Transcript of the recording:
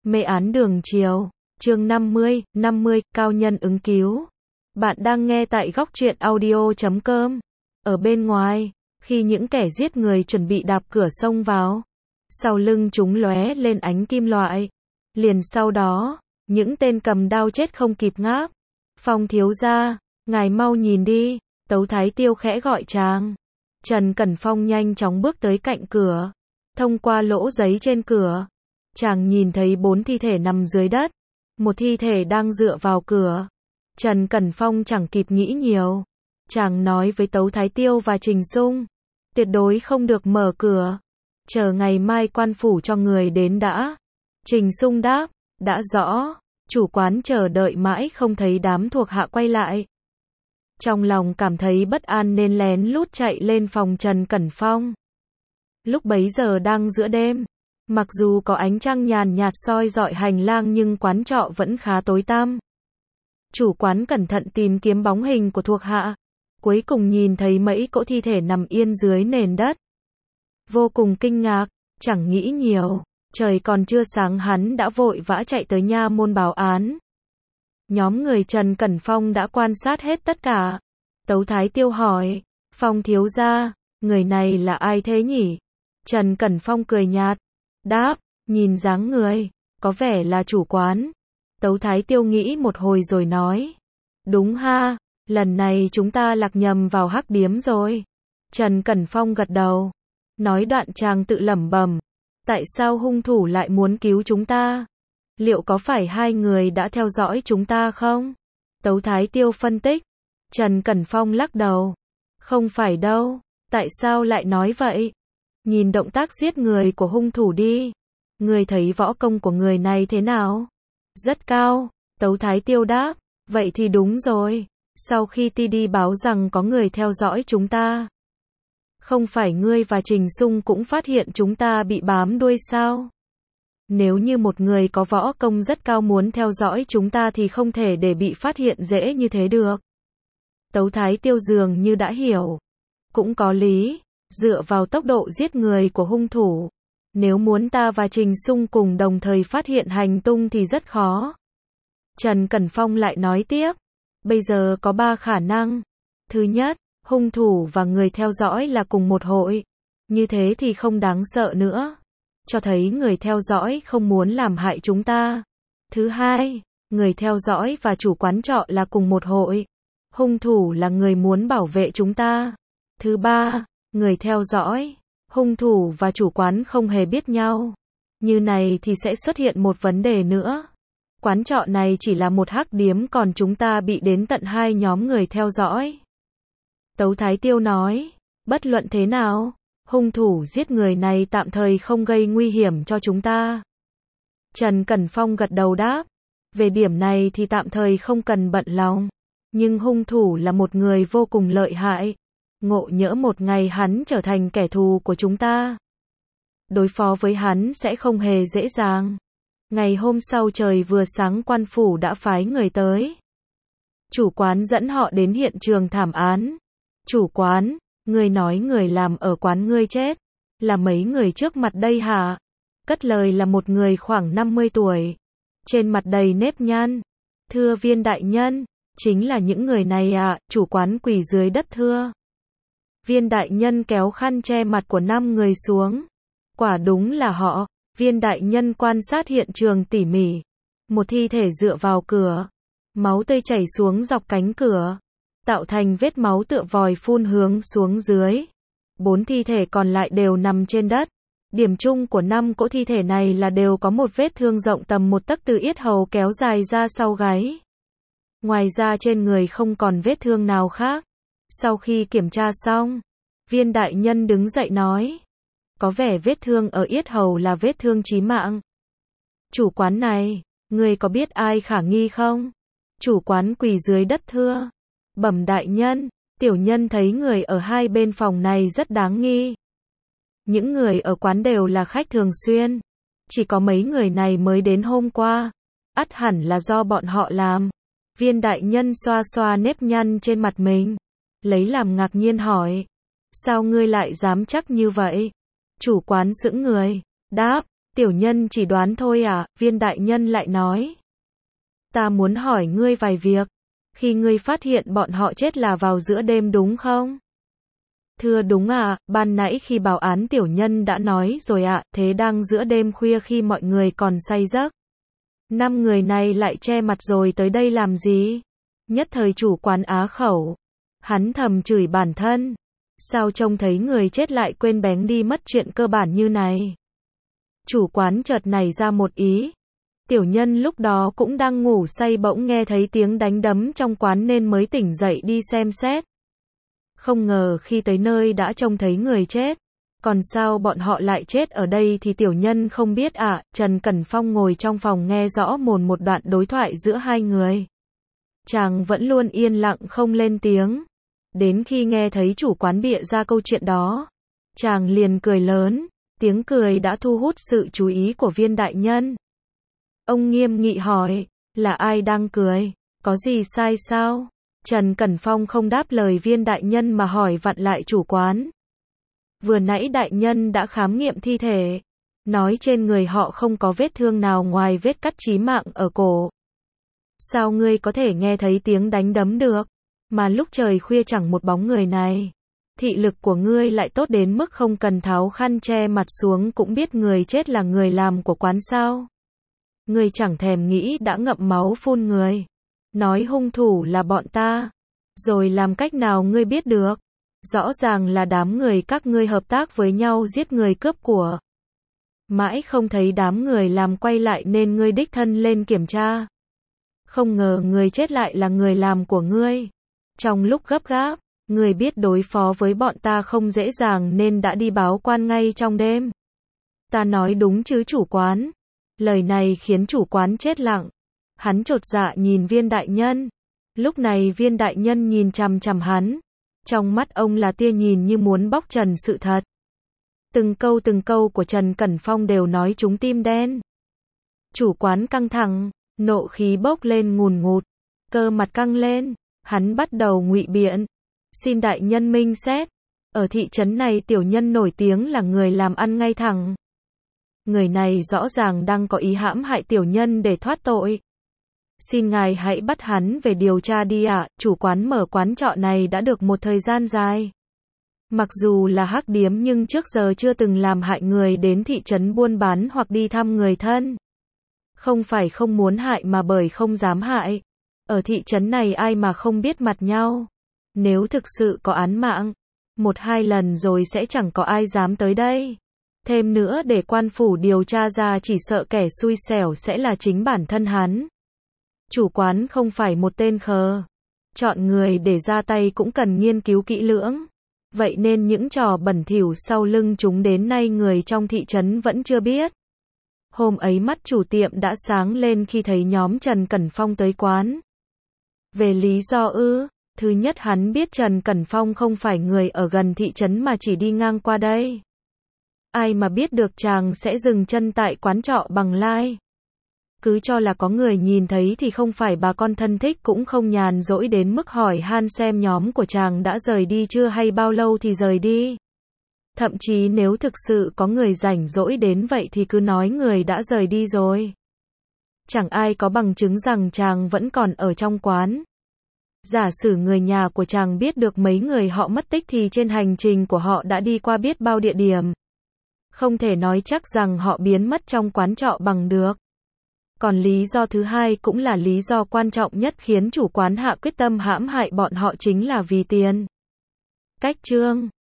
Mê án đường chiều, chương 50, cao nhân ứng cứu. Bạn đang nghe tại góc truyện audio.com. Ở bên ngoài, khi những kẻ giết người chuẩn bị đạp cửa xông vào, sau lưng chúng lóe lên ánh kim loại. Liền sau đó, những tên cầm đao chết không kịp ngáp. Phong thiếu gia, ngài mau nhìn đi, Tấu Thái Tiêu khẽ gọi chàng. Trần Cẩn Phong nhanh chóng bước tới cạnh cửa. Thông qua lỗ giấy trên cửa, chàng nhìn thấy 4 thi thể nằm dưới đất. Một thi thể đang dựa vào cửa. Trần Cẩn Phong chẳng kịp nghĩ nhiều. Chàng nói với Tấu Thái Tiêu và Trình Sung, tuyệt đối không được mở cửa. Chờ ngày mai quan phủ cho người đến đã. Trình Sung đáp, đã rõ. Chủ quán chờ đợi mãi không thấy đám thuộc hạ quay lại. Trong lòng cảm thấy bất an nên lén lút chạy lên phòng Trần Cẩn Phong. Lúc bấy giờ đang giữa đêm. Mặc dù có ánh trăng nhàn nhạt soi rọi hành lang nhưng quán trọ vẫn khá tối tăm. Chủ quán cẩn thận tìm kiếm bóng hình của thuộc hạ. Cuối cùng nhìn thấy mấy cỗ thi thể nằm yên dưới nền đất. Vô cùng kinh ngạc, chẳng nghĩ nhiều. Trời còn chưa sáng hắn đã vội vã chạy tới nha môn báo án. Nhóm người Trần Cẩn Phong đã quan sát hết tất cả. Tấu Thái Tiêu hỏi, Phong thiếu gia, người này là ai thế nhỉ? Trần Cẩn Phong cười nhạt, đáp, nhìn dáng người, có vẻ là chủ quán. Tấu Thái Tiêu nghĩ một hồi rồi nói, đúng ha, lần này chúng ta lạc nhầm vào hắc điếm rồi. Trần Cẩn Phong gật đầu, nói đoạn chàng tự lẩm bẩm, tại sao hung thủ lại muốn cứu chúng ta? Liệu có phải hai người đã theo dõi chúng ta không? Tấu Thái Tiêu phân tích. Trần Cẩn Phong lắc đầu. Không phải đâu. Tại sao lại nói vậy? Nhìn động tác giết người của hung thủ đi. Người thấy võ công của người này thế nào? Rất cao. Tấu Thái Tiêu đáp. Vậy thì đúng rồi. Sau khi ti đi báo rằng có người theo dõi chúng ta. Không phải ngươi và Trình Sung cũng phát hiện chúng ta bị bám đuôi sao? Nếu như một người có võ công rất cao muốn theo dõi chúng ta thì không thể để bị phát hiện dễ như thế được. Tấu Thái Tiêu dường như đã hiểu. Cũng có lý, dựa vào tốc độ giết người của hung thủ. Nếu muốn ta và Trình Sung cùng đồng thời phát hiện hành tung thì rất khó. Trần Cẩn Phong lại nói tiếp. Bây giờ có 3 khả năng. Thứ nhất, hung thủ và người theo dõi là cùng một hội. Như thế thì không đáng sợ nữa. Cho thấy người theo dõi không muốn làm hại chúng ta. Thứ hai, người theo dõi và chủ quán trọ là cùng một hội. Hung thủ là người muốn bảo vệ chúng ta. Thứ ba, người theo dõi, hung thủ và chủ quán không hề biết nhau. Như này thì sẽ xuất hiện một vấn đề nữa. Quán trọ này chỉ là một hắc điếm còn chúng ta bị đến tận 2 nhóm người theo dõi. Tấu Thái Tiêu nói, bất luận thế nào, hung thủ giết người này tạm thời không gây nguy hiểm cho chúng ta. Trần Cẩn Phong gật đầu đáp. Về điểm này thì tạm thời không cần bận lòng. Nhưng hung thủ là một người vô cùng lợi hại. Ngộ nhỡ một ngày hắn trở thành kẻ thù của chúng ta. Đối phó với hắn sẽ không hề dễ dàng. Ngày hôm sau trời vừa sáng quan phủ đã phái người tới. Chủ quán dẫn họ đến hiện trường thảm án. Chủ quán, người nói người làm ở quán ngươi chết. Là mấy người trước mặt đây hả? Cất lời là một người khoảng 50 tuổi. Trên mặt đầy nếp nhăn. Thưa viên đại nhân, chính là những người này ạ. Chủ quán quỳ dưới đất thưa. Viên đại nhân kéo khăn che mặt của 5 người xuống. Quả đúng là họ. Viên đại nhân quan sát hiện trường tỉ mỉ. Một thi thể dựa vào cửa. Máu tươi chảy xuống dọc cánh cửa. Tạo thành vết máu tựa vòi phun hướng xuống dưới. 4 thi thể còn lại đều nằm trên đất. Điểm chung của 5 cỗ thi thể này là đều có một vết thương rộng tầm 1 tấc từ yết hầu kéo dài ra sau gáy. Ngoài ra trên người không còn vết thương nào khác. Sau khi kiểm tra xong, viên đại nhân đứng dậy nói. Có vẻ vết thương ở yết hầu là vết thương chí mạng. Chủ quán này, người có biết ai khả nghi không? Chủ quán quỳ dưới đất thưa. Bẩm đại nhân, tiểu nhân thấy người ở 2 bên phòng này rất đáng nghi. Những người ở quán đều là khách thường xuyên. Chỉ có mấy người này mới đến hôm qua. Ắt hẳn là do bọn họ làm. Viên đại nhân xoa xoa nếp nhăn trên mặt mình. Lấy làm ngạc nhiên hỏi. Sao ngươi lại dám chắc như vậy? Chủ quán sững người. Đáp, Tiểu nhân chỉ đoán thôi à, viên đại nhân lại nói. Ta muốn hỏi ngươi vài việc. Khi ngươi phát hiện bọn họ chết là vào giữa đêm đúng không? Thưa đúng à, ban nãy khi báo án tiểu nhân đã nói rồi ạ, thế đang giữa đêm khuya khi mọi người còn say giấc. 5 người này lại che mặt rồi tới đây làm gì? Nhất thời chủ quán á khẩu. Hắn thầm chửi bản thân. Sao trông thấy người chết lại quên bén đi mất chuyện cơ bản như này? Chủ quán chợt nảy ra một ý. Tiểu nhân lúc đó cũng đang ngủ say bỗng nghe thấy tiếng đánh đấm trong quán nên mới tỉnh dậy đi xem xét. Không ngờ khi tới nơi đã trông thấy người chết. Còn sao bọn họ lại chết ở đây thì tiểu nhân không biết ạ. Trần Cẩn Phong ngồi trong phòng nghe rõ một đoạn đối thoại giữa hai người. Chàng vẫn luôn yên lặng không lên tiếng. Đến khi nghe thấy chủ quán bịa ra câu chuyện đó, chàng liền cười lớn. Tiếng cười đã thu hút sự chú ý của viên đại nhân. Ông nghiêm nghị hỏi, là ai đang cười? Có gì sai sao? Trần Cẩn Phong không đáp lời viên đại nhân mà hỏi vặn lại chủ quán. Vừa nãy đại nhân đã khám nghiệm thi thể, nói trên người họ không có vết thương nào ngoài vết cắt chí mạng ở cổ. Sao ngươi có thể nghe thấy tiếng đánh đấm được? Mà lúc trời khuya chẳng một bóng người này. Thị lực của ngươi lại tốt đến mức không cần tháo khăn che mặt xuống cũng biết người chết là người làm của quán sao? Ngươi chẳng thèm nghĩ đã ngậm máu phun người. Nói hung thủ là bọn ta. Rồi làm cách nào ngươi biết được? Rõ ràng là đám người các ngươi hợp tác với nhau giết người cướp của. Mãi không thấy đám người làm quay lại nên ngươi đích thân lên kiểm tra. Không ngờ người chết lại là người làm của ngươi. Trong lúc gấp gáp, ngươi biết đối phó với bọn ta không dễ dàng nên đã đi báo quan ngay trong đêm. Ta nói đúng chứ chủ quán? Lời này khiến chủ quán chết lặng. Hắn chột dạ nhìn viên đại nhân. Lúc này viên đại nhân nhìn chằm chằm hắn. Trong mắt ông là tia nhìn như muốn bóc trần sự thật. Từng câu của Trần Cẩn Phong đều nói trúng tim đen. Chủ quán căng thẳng, nộ khí bốc lên ngùn ngụt, cơ mặt căng lên, hắn bắt đầu ngụy biện. Xin đại nhân minh xét, ở thị trấn này tiểu nhân nổi tiếng là người làm ăn ngay thẳng. Người này rõ ràng đang có ý hãm hại tiểu nhân để thoát tội. Xin ngài hãy bắt hắn về điều tra đi ạ. Chủ quán mở quán trọ này đã được một thời gian dài. Mặc dù là hắc điếm nhưng trước giờ chưa từng làm hại người đến thị trấn buôn bán hoặc đi thăm người thân. Không phải không muốn hại mà bởi không dám hại. Ở thị trấn này ai mà không biết mặt nhau. Nếu thực sự có án mạng, 1-2 lần rồi sẽ chẳng có ai dám tới đây. Thêm nữa để quan phủ điều tra ra chỉ sợ kẻ xui xẻo sẽ là chính bản thân hắn. Chủ quán không phải một tên khờ. Chọn người để ra tay cũng cần nghiên cứu kỹ lưỡng. Vậy nên những trò bẩn thỉu sau lưng chúng đến nay người trong thị trấn vẫn chưa biết. Hôm ấy mắt chủ tiệm đã sáng lên khi thấy nhóm Trần Cẩn Phong tới quán. Về lý do ư? Thứ nhất hắn biết Trần Cẩn Phong không phải người ở gần thị trấn mà chỉ đi ngang qua đây. Ai mà biết được chàng sẽ dừng chân tại quán trọ Bằng Lai. Cứ cho là có người nhìn thấy thì không phải bà con thân thích cũng không nhàn rỗi đến mức hỏi han xem nhóm của chàng đã rời đi chưa hay bao lâu thì rời đi. Thậm chí nếu thực sự có người rảnh rỗi đến vậy thì cứ nói người đã rời đi rồi. Chẳng ai có bằng chứng rằng chàng vẫn còn ở trong quán. Giả sử người nhà của chàng biết được mấy người họ mất tích thì trên hành trình của họ đã đi qua biết bao địa điểm. Không thể nói chắc rằng họ biến mất trong quán trọ Bằng được. Còn lý do thứ hai cũng là lý do quan trọng nhất khiến chủ quán hạ quyết tâm hãm hại bọn họ chính là vì tiền. Cách chương